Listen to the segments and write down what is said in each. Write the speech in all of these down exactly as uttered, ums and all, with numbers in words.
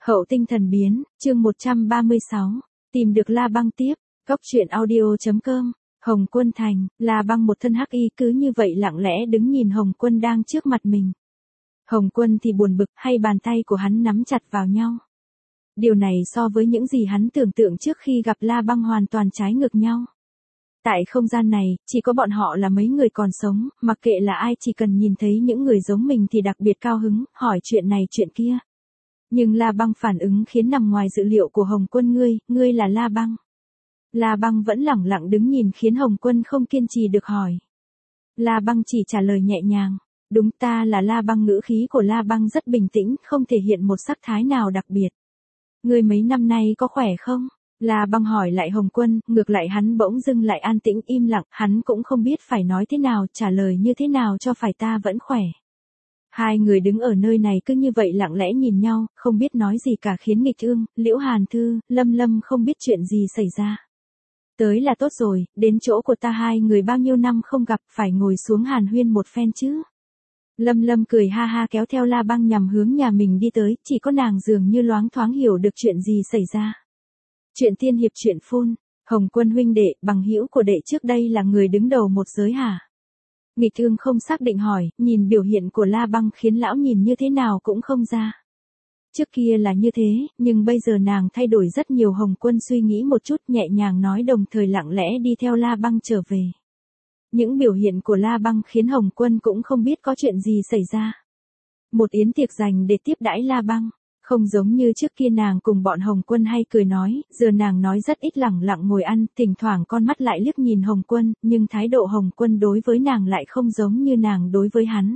Hậu tinh thần biến, chương một trăm ba mươi sáu, tìm được La Băng tiếp, góc truyện audio.com, Hồng Quân thành, La Băng một thân hắc y cứ như vậy lặng lẽ đứng nhìn Hồng Quân đang trước mặt mình. Hồng Quân thì buồn bực, hay bàn tay của hắn nắm chặt vào nhau. Điều này so với những gì hắn tưởng tượng trước khi gặp La Băng hoàn toàn trái ngược nhau. Tại không gian này, chỉ có bọn họ là mấy người còn sống, mặc kệ là ai chỉ cần nhìn thấy những người giống mình thì đặc biệt cao hứng, hỏi chuyện này chuyện kia. Nhưng La Băng phản ứng khiến nằm ngoài dự liệu của Hồng Quân. Ngươi, ngươi là La Băng. La Băng vẫn lẳng lặng đứng nhìn khiến Hồng Quân không kiên trì được hỏi. La Băng chỉ trả lời nhẹ nhàng, đúng ta là La Băng. Ngữ khí của La Băng rất bình tĩnh, không thể hiện một sắc thái nào đặc biệt. Ngươi mấy năm nay có khỏe không? La Băng hỏi lại Hồng Quân, ngược lại hắn bỗng dưng lại an tĩnh im lặng, hắn cũng không biết phải nói thế nào, trả lời như thế nào cho phải. Ta vẫn khỏe. Hai người đứng ở nơi này cứ như vậy lặng lẽ nhìn nhau, không biết nói gì cả, khiến Nghịch Ương, Liễu Hàn Thư, Lâm Lâm không biết chuyện gì xảy ra. Tới là tốt rồi, đến chỗ của ta hai người bao nhiêu năm không gặp, phải ngồi xuống hàn huyên một phen chứ. Lâm Lâm cười ha ha kéo theo La Băng nhằm hướng nhà mình đi tới, chỉ có nàng dường như loáng thoáng hiểu được chuyện gì xảy ra. Chuyện tiên hiệp chuyện phun, Hồng Quân huynh đệ, bằng hữu của đệ trước đây là người đứng đầu một giới hả? Nghịch Ương không xác định hỏi, nhìn biểu hiện của La Băng khiến lão nhìn như thế nào cũng không ra. Trước kia là như thế, nhưng bây giờ nàng thay đổi rất nhiều. Hồng Quân suy nghĩ một chút nhẹ nhàng nói, đồng thời lặng lẽ đi theo La Băng trở về. Những biểu hiện của La Băng khiến Hồng Quân cũng không biết có chuyện gì xảy ra. Một yến tiệc dành để tiếp đãi La Băng. Không giống như trước kia nàng cùng bọn Hồng Quân hay cười nói, giờ nàng nói rất ít, lẳng lặng ngồi ăn, thỉnh thoảng con mắt lại liếc nhìn Hồng Quân, nhưng thái độ Hồng Quân đối với nàng lại không giống như nàng đối với hắn.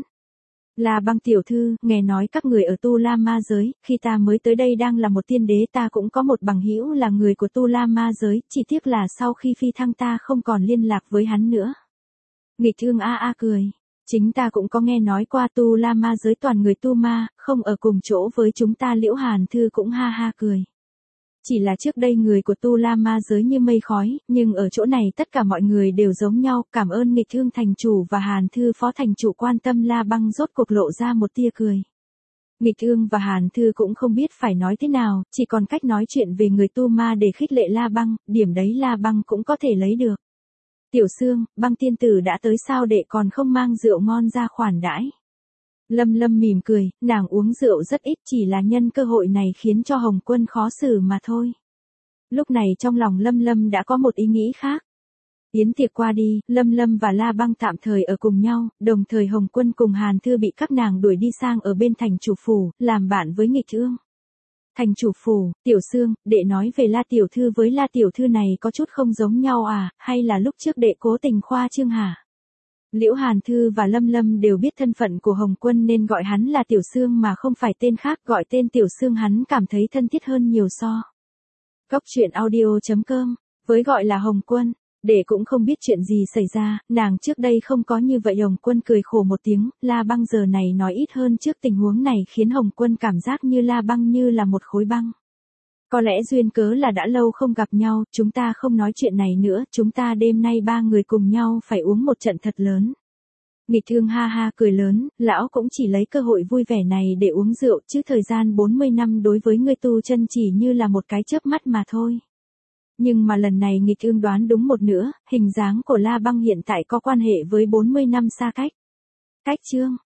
La Băng tiểu thư, nghe nói các người ở Tu La Ma giới, khi ta mới tới đây đang là một tiên đế, ta cũng có một bằng hữu là người của Tu La Ma giới, chỉ tiếc là sau khi phi thăng ta không còn liên lạc với hắn nữa. Nghịch Ương a a cười. Chính ta cũng có nghe nói qua Tu La Ma giới toàn người tu ma, không ở cùng chỗ với chúng ta. Liễu Hàn Thư cũng ha ha cười. Chỉ là trước đây người của Tu La Ma giới như mây khói, nhưng ở chỗ này tất cả mọi người đều giống nhau. Cảm ơn Nghịch Ương thành chủ và Hàn Thư phó thành chủ quan tâm. La Băng rốt cuộc lộ ra một tia cười. Nghịch Ương và Hàn Thư cũng không biết phải nói thế nào, chỉ còn cách nói chuyện về người tu ma để khích lệ La Băng, điểm đấy La Băng cũng có thể lấy được. Tiểu Sương, Băng tiên tử đã tới sao, đệ còn không mang rượu ngon ra khoản đãi? Lâm Lâm mỉm cười, nàng uống rượu rất ít, chỉ là nhân cơ hội này khiến cho Hồng Quân khó xử mà thôi. Lúc này trong lòng Lâm Lâm đã có một ý nghĩ khác. Yến tiệc qua đi, Lâm Lâm và La Băng tạm thời ở cùng nhau, đồng thời Hồng Quân cùng Hàn Thư bị các nàng đuổi đi sang ở bên thành chủ phủ, làm bạn với Nghịch Ương. Thành chủ phủ, Tiểu Sương, đệ nói về La tiểu thư với La tiểu thư này có chút không giống nhau à, hay là lúc trước đệ cố tình khoa trương hả? Liễu Hàn Thư và Lâm Lâm đều biết thân phận của Hồng Quân nên gọi hắn là Tiểu Sương mà không phải tên khác, gọi tên Tiểu Sương hắn cảm thấy thân thiết hơn nhiều so. Góc truyện audio.com, với gọi là Hồng Quân, đệ cũng không biết chuyện gì xảy ra, nàng trước đây không có như vậy. Hồng Quân cười khổ một tiếng, La Băng giờ này nói ít hơn trước, tình huống này khiến Hồng Quân cảm giác như La Băng như là một khối băng. Có lẽ duyên cớ là đã lâu không gặp nhau, chúng ta không nói chuyện này nữa, chúng ta đêm nay ba người cùng nhau phải uống một trận thật lớn. Nghịch Ương ha ha cười lớn, lão cũng chỉ lấy cơ hội vui vẻ này để uống rượu, chứ thời gian bốn mươi năm đối với người tu chân chỉ như là một cái chớp mắt mà thôi. Nhưng mà lần này Nghịch Ương đoán đúng một nửa, hình dáng của La Băng hiện tại có quan hệ với bốn mươi năm xa cách. Cách chương